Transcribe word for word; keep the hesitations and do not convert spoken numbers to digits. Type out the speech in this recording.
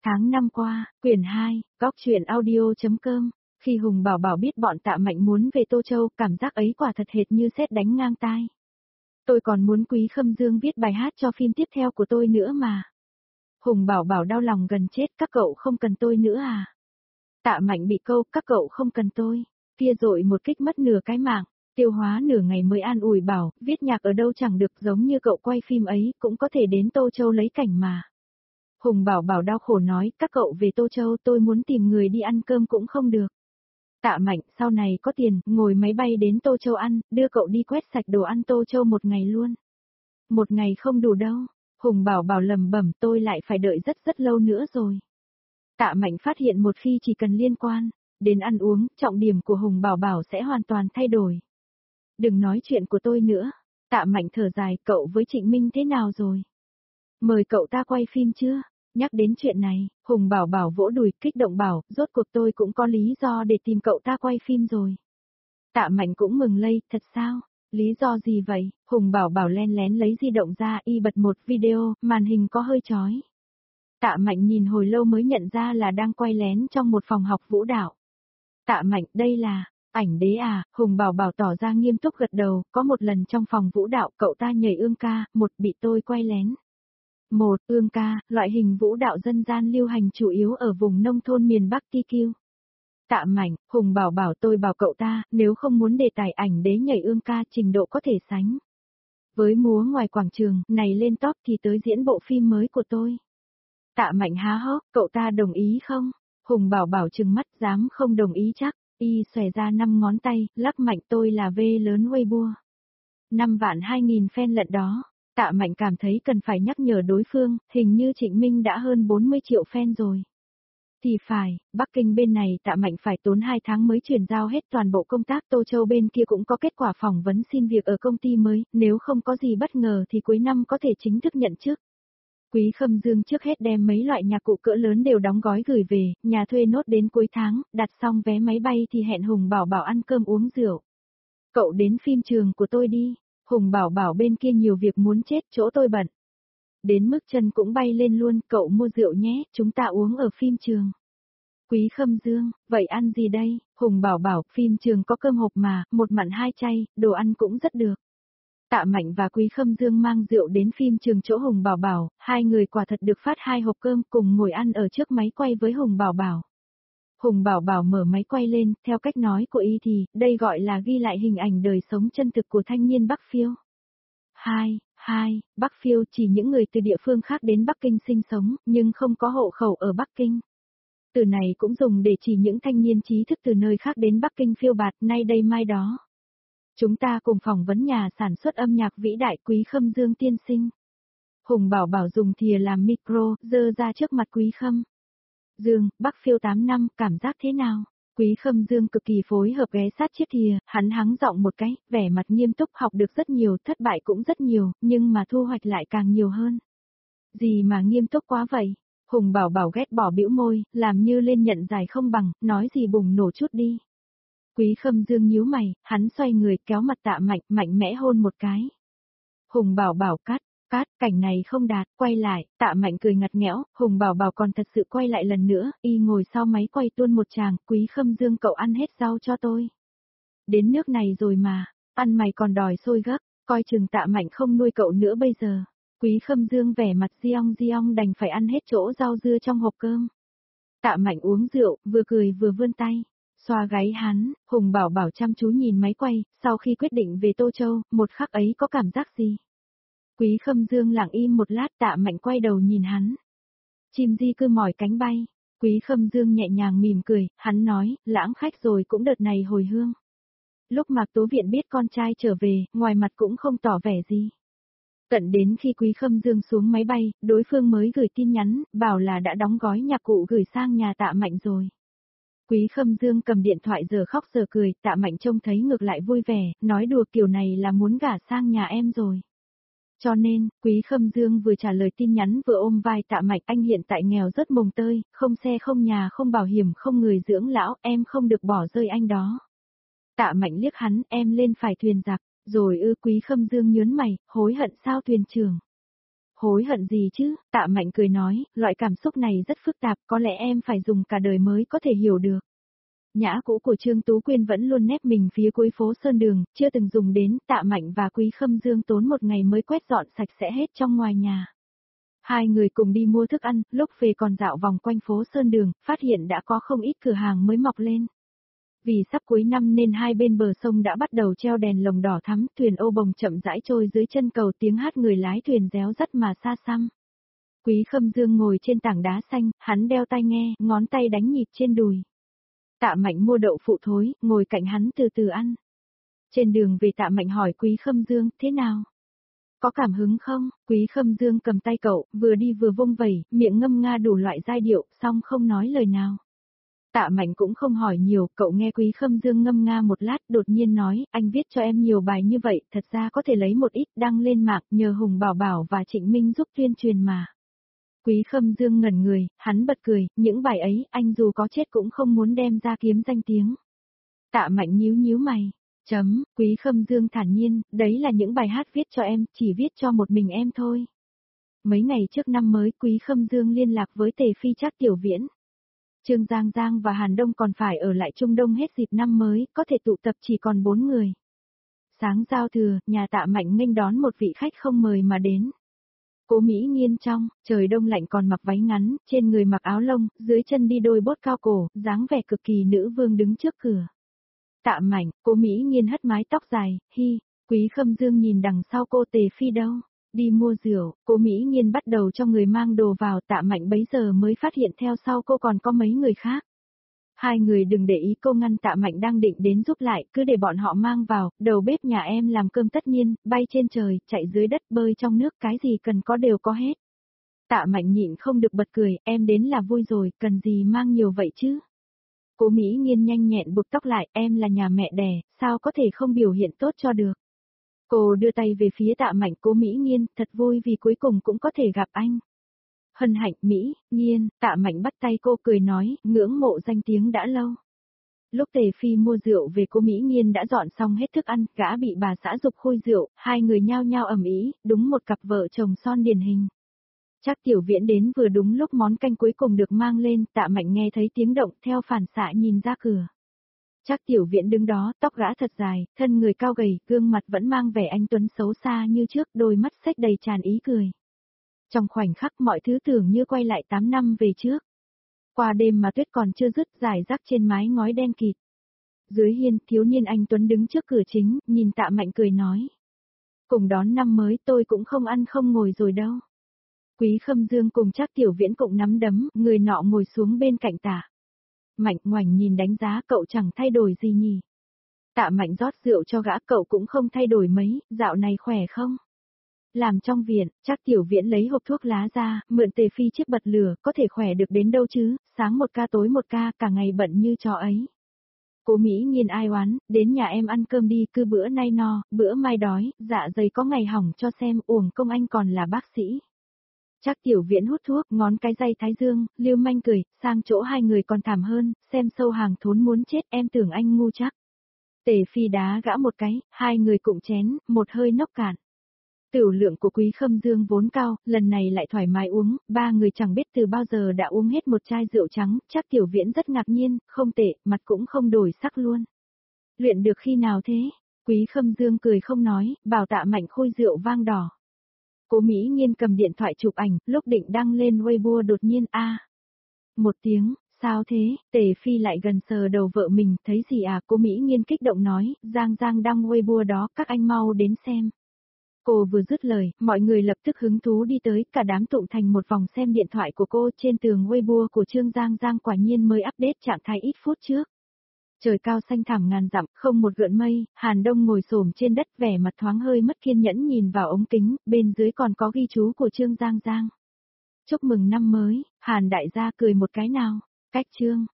Tháng năm qua, quyển hai, góc truyện audio.com, khi Hùng Bảo Bảo biết bọn Tạ Mạnh muốn về Tô Châu, cảm giác ấy quả thật hệt như sét đánh ngang tai. Tôi còn muốn Quý Khâm Dương viết bài hát cho phim tiếp theo của tôi nữa mà. Hùng Bảo Bảo đau lòng gần chết, các cậu không cần tôi nữa à? Tạ Mạnh bị câu, các cậu không cần tôi. Kia rồi một kích mất nửa cái mạng, Tiêu Hóa nửa ngày mới an ủi bảo, viết nhạc ở đâu chẳng được, giống như cậu quay phim ấy, cũng có thể đến Tô Châu lấy cảnh mà. Hùng Bảo Bảo đau khổ nói, các cậu về Tô Châu tôi muốn tìm người đi ăn cơm cũng không được. Tạ Mạnh, sau này có tiền, ngồi máy bay đến Tô Châu ăn, đưa cậu đi quét sạch đồ ăn Tô Châu một ngày luôn. Một ngày không đủ đâu. Hùng Bảo Bảo lầm bẩm, tôi lại phải đợi rất rất lâu nữa rồi. Tạ Mạnh phát hiện một khi chỉ cần liên quan đến ăn uống, trọng điểm của Hùng Bảo Bảo sẽ hoàn toàn thay đổi. Đừng nói chuyện của tôi nữa. Tạ Mạnh thở dài, cậu với Trịnh Minh thế nào rồi? Mời cậu ta quay phim chưa? Nhắc đến chuyện này, Hùng Bảo Bảo vỗ đùi, kích động bảo, rốt cuộc tôi cũng có lý do để tìm cậu ta quay phim rồi. Tạ Mạnh cũng mừng lây, thật sao? Lý do gì vậy? Hùng Bảo Bảo len lén lấy di động ra y bật một video, màn hình có hơi chói. Tạ Mạnh nhìn hồi lâu mới nhận ra là đang quay lén trong một phòng học vũ đạo. Tạ Mạnh, đây là ảnh đế à? Hùng Bảo Bảo tỏ ra nghiêm túc gật đầu, có một lần trong phòng vũ đạo cậu ta nhảy ương ca, một bị tôi quay lén. Một, ương ca, loại hình vũ đạo dân gian lưu hành chủ yếu ở vùng nông thôn miền Bắc tê quy. Tạ Mạnh, Hùng Bảo Bảo tôi bảo cậu ta, nếu không muốn đề tài ảnh đế nhảy ương ca trình độ có thể sánh với múa ngoài quảng trường, này lên top thì tới diễn bộ phim mới của tôi. Tạ Mạnh há hốc, cậu ta đồng ý không? Hùng Bảo Bảo trừng mắt, dám không đồng ý chắc, y xòe ra năm ngón tay, lắc mạnh tôi là V lớn Weibo. Năm vạn hai nghìn fan lận đó. Tạ Mạnh cảm thấy cần phải nhắc nhở đối phương, hình như Trịnh Minh đã hơn bốn mươi triệu fan rồi. Thì phải, Bắc Kinh bên này Tạ Mạnh phải tốn hai tháng mới chuyển giao hết toàn bộ công tác, Tô Châu bên kia cũng có kết quả phỏng vấn xin việc ở công ty mới, nếu không có gì bất ngờ thì cuối năm có thể chính thức nhận chức. Quý Khâm Dương trước hết đem mấy loại nhạc cụ cỡ lớn đều đóng gói gửi về, nhà thuê nốt đến cuối tháng, đặt xong vé máy bay thì hẹn Hùng Bảo Bảo ăn cơm uống rượu. Cậu đến phim trường của tôi đi. Hùng Bảo Bảo bên kia nhiều việc muốn chết, chỗ tôi bận. Đến mức chân cũng bay lên luôn, cậu mua rượu nhé, chúng ta uống ở phim trường. Quý Khâm Dương, vậy ăn gì đây? Hùng Bảo Bảo, phim trường có cơm hộp mà, một mặn hai chay, đồ ăn cũng rất được. Tạ Mạnh và Quý Khâm Dương mang rượu đến phim trường chỗ Hùng Bảo Bảo, hai người quả thật được phát hai hộp cơm cùng ngồi ăn ở trước máy quay với Hùng Bảo Bảo. Hùng Bảo Bảo mở máy quay lên, theo cách nói của y thì, đây gọi là ghi lại hình ảnh đời sống chân thực của thanh niên Bắc Phiêu. Hai, hai, Bắc Phiêu chỉ những người từ địa phương khác đến Bắc Kinh sinh sống, nhưng không có hộ khẩu ở Bắc Kinh. Từ này cũng dùng để chỉ những thanh niên trí thức từ nơi khác đến Bắc Kinh phiêu bạt, nay đây mai đó. Chúng ta cùng phỏng vấn nhà sản xuất âm nhạc vĩ đại Quý Khâm Dương tiên sinh. Hùng Bảo Bảo dùng thìa làm micro, giơ ra trước mặt Quý Khâm Dương, Bắc Phiêu tám năm, cảm giác thế nào? Quý Khâm Dương cực kỳ phối hợp ghé sát chiếc thìa, hắn hắng giọng một cái, vẻ mặt nghiêm túc, học được rất nhiều, thất bại cũng rất nhiều, nhưng mà thu hoạch lại càng nhiều hơn. Gì mà nghiêm túc quá vậy? Hùng Bảo Bảo ghét bỏ bĩu môi, làm như lên nhận giải không bằng, nói gì bùng nổ chút đi. Quý Khâm Dương nhíu mày, hắn xoay người kéo mặt Tạ Mạnh, mạnh mẽ hôn một cái. Hùng Bảo Bảo cắt. Cát, cảnh này không đạt, quay lại, Tạ Mạnh cười ngặt nghẽo, Hùng Bảo Bảo còn thật sự quay lại lần nữa, y ngồi sau máy quay tuôn một tràng, Quý Khâm Dương cậu ăn hết rau cho tôi. Đến nước này rồi mà, ăn mày còn đòi sôi gấc, coi chừng Tạ Mạnh không nuôi cậu nữa bây giờ. Quý Khâm Dương vẻ mặt giong giong đành phải ăn hết chỗ rau dưa trong hộp cơm. Tạ Mạnh uống rượu, vừa cười vừa vươn tay, xoa gáy hắn, Hùng Bảo Bảo chăm chú nhìn máy quay, sau khi quyết định về Tô Châu, một khắc ấy có cảm giác gì? Quý Khâm Dương lặng im một lát, Tạ Mạnh quay đầu nhìn hắn. Chim di cư mỏi cánh bay. Quý Khâm Dương nhẹ nhàng mỉm cười, hắn nói, lãng khách rồi cũng đợt này hồi hương. Lúc Mạc Tố Viện biết con trai trở về, ngoài mặt cũng không tỏ vẻ gì. Tận đến khi Quý Khâm Dương xuống máy bay, đối phương mới gửi tin nhắn, bảo là đã đóng gói nhạc cụ gửi sang nhà Tạ Mạnh rồi. Quý Khâm Dương cầm điện thoại giờ khóc giờ cười, Tạ Mạnh trông thấy ngược lại vui vẻ, nói đùa kiểu này là muốn gả sang nhà em rồi. Cho nên, Quý Khâm Dương vừa trả lời tin nhắn vừa ôm vai Tạ Mạnh, anh hiện tại nghèo rất mồng tơi, không xe không nhà không bảo hiểm không người dưỡng lão, em không được bỏ rơi anh đó. Tạ Mạnh liếc hắn, em lên phải thuyền giặc, rồi ư. Quý Khâm Dương nhớn mày, hối hận sao thuyền trưởng. Hối hận gì chứ, Tạ Mạnh cười nói, loại cảm xúc này rất phức tạp, có lẽ em phải dùng cả đời mới có thể hiểu được. Nhã cũ của Trương Tú Quyên vẫn luôn nép mình phía cuối phố Sơn Đường, chưa từng dùng đến, Tạ Mạnh và Quý Khâm Dương tốn một ngày mới quét dọn sạch sẽ hết trong ngoài nhà. Hai người cùng đi mua thức ăn, lúc về còn dạo vòng quanh phố Sơn Đường, phát hiện đã có không ít cửa hàng mới mọc lên. Vì sắp cuối năm nên hai bên bờ sông đã bắt đầu treo đèn lồng đỏ thắm, thuyền ô bồng chậm rãi trôi dưới chân cầu, tiếng hát người lái thuyền réo rắt mà xa xăm. Quý Khâm Dương ngồi trên tảng đá xanh, hắn đeo tai nghe, ngón tay đánh nhịp trên đùi. Tạ Mạnh mua đậu phụ thối, ngồi cạnh hắn từ từ ăn. Trên đường về Tạ Mạnh hỏi Quý Khâm Dương, thế nào? Có cảm hứng không? Quý Khâm Dương cầm tay cậu, vừa đi vừa vung vẩy, miệng ngâm nga đủ loại giai điệu, song không nói lời nào. Tạ Mạnh cũng không hỏi nhiều, cậu nghe Quý Khâm Dương ngâm nga một lát, đột nhiên nói, anh viết cho em nhiều bài như vậy, thật ra có thể lấy một ít đăng lên mạng, nhờ Hùng Bảo Bảo và Trịnh Minh giúp tuyên truyền mà. Quý Khâm Dương ngẩn người, hắn bật cười, những bài ấy, anh dù có chết cũng không muốn đem ra kiếm danh tiếng. Tạ Mạnh nhíu nhíu mày. Chấm, Quý Khâm Dương thản nhiên, đấy là những bài hát viết cho em, chỉ viết cho một mình em thôi. Mấy ngày trước năm mới, Quý Khâm Dương liên lạc với Tề Phi Trác Tiểu Viễn. Trương Giang Giang và Hàn Đông còn phải ở lại Trung Đông hết dịp năm mới, có thể tụ tập chỉ còn bốn người. Sáng giao thừa, nhà Tạ Mạnh nghênh đón một vị khách không mời mà đến. Cố Mỹ Nghiên trong, trời đông lạnh còn mặc váy ngắn, trên người mặc áo lông, dưới chân đi đôi bốt cao cổ, dáng vẻ cực kỳ nữ vương đứng trước cửa. Tạ Mạnh, Cố Mỹ Nghiên hất mái tóc dài, hi, Quý Khâm Dương nhìn đằng sau cô. Tề Phi đâu? Đi mua rượu, Cố Mỹ Nghiên bắt đầu cho người mang đồ vào. Tạ Mạnh bấy giờ mới phát hiện theo sau cô còn có mấy người khác. Hai người đừng để ý, cô ngăn Tạ Mạnh đang định đến giúp lại, cứ để bọn họ mang vào, đầu bếp nhà em làm cơm tất nhiên, bay trên trời, chạy dưới đất, bơi trong nước, cái gì cần có đều có hết. Tạ Mạnh nhịn không được bật cười, em đến là vui rồi, cần gì mang nhiều vậy chứ? Cố Mỹ Nghiên nhanh nhẹn buộc tóc lại, em là nhà mẹ đẻ, sao có thể không biểu hiện tốt cho được. Cô đưa tay về phía Tạ Mạnh. Cố Mỹ Nghiên, thật vui vì cuối cùng cũng có thể gặp anh. Hân hạnh, Mỹ Nghiên, Tạ Mạnh bắt tay cô cười nói, ngưỡng mộ danh tiếng đã lâu. Lúc Tề Phi mua rượu về, Cố Mỹ Nghiên đã dọn xong hết thức ăn, gã bị bà xã giục khui rượu, hai người nhao nhao ầm ĩ, đúng một cặp vợ chồng son điển hình. Trác Tiểu Viễn đến vừa đúng lúc món canh cuối cùng được mang lên, Tạ Mạnh nghe thấy tiếng động, theo phản xạ nhìn ra cửa. Trác Tiểu Viễn đứng đó, tóc gã thật dài, thân người cao gầy, gương mặt vẫn mang vẻ anh tuấn xấu xa như trước, đôi mắt xếch đầy tràn ý cười. Trong khoảnh khắc mọi thứ tưởng như quay lại tám năm về trước. Qua đêm mà tuyết còn chưa dứt, rải rác trên mái ngói đen kịt. Dưới hiên, thiếu niên anh tuấn đứng trước cửa chính, nhìn Tạ Mạnh cười nói. Cùng đón năm mới, tôi cũng không ăn không ngồi rồi đâu. Quý Khâm Dương cùng Trác Tiểu Viễn cùng nắm đấm, người nọ ngồi xuống bên cạnh Tạ Mạnh, ngoảnh nhìn đánh giá, cậu chẳng thay đổi gì nhỉ. Tạ Mạnh rót rượu cho gã, cậu cũng không thay đổi mấy, dạo này khỏe không? Làm trong viện, Trác Tiểu Viễn lấy hộp thuốc lá ra, mượn Tề Phi chiếc bật lửa, có thể khỏe được đến đâu chứ, sáng một ca tối một ca, cả ngày bận như chó ấy. Cố Mỹ Nghiên ai oán, đến nhà em ăn cơm đi, cứ bữa nay no, bữa mai đói, dạ dày có ngày hỏng cho xem, uổng công anh còn là bác sĩ. Trác Tiểu Viễn hút thuốc, ngón cái dây thái dương, lưu manh cười, sang chỗ hai người còn thảm hơn, xem sâu hàng thốn muốn chết, em tưởng anh ngu chắc. Tề Phi đá gã một cái, hai người cụng chén, một hơi nốc cạn. Tửu lượng của Quý Khâm Dương vốn cao, lần này lại thoải mái uống, ba người chẳng biết từ bao giờ đã uống hết một chai rượu trắng, Trác Tiểu Viễn rất ngạc nhiên, không tệ, mặt cũng không đổi sắc luôn. Luyện được khi nào thế? Quý Khâm Dương cười không nói, bảo Tạ Mạnh khui rượu vang đỏ. Cố Mỹ Nghiên cầm điện thoại chụp ảnh, lúc định đăng lên Weibo đột nhiên a một tiếng, sao thế? Tề Phi lại gần sờ đầu vợ mình, thấy gì à? Cố Mỹ Nghiên kích động nói, Giang Giang đăng Weibo đó, các anh mau đến xem. Cô vừa dứt lời, mọi người lập tức hứng thú đi tới, cả đám tụng thành một vòng xem điện thoại của cô. Trên tường Weibo của Trương Giang Giang quả nhiên mới update trạng thái ít phút trước. Trời cao xanh thẳm ngàn dặm, không một gợn mây, Hàn Đông ngồi xổm trên đất, vẻ mặt thoáng hơi mất kiên nhẫn nhìn vào ống kính, bên dưới còn có ghi chú của Trương Giang Giang. Chúc mừng năm mới, Hàn đại gia cười một cái nào, cách Trương.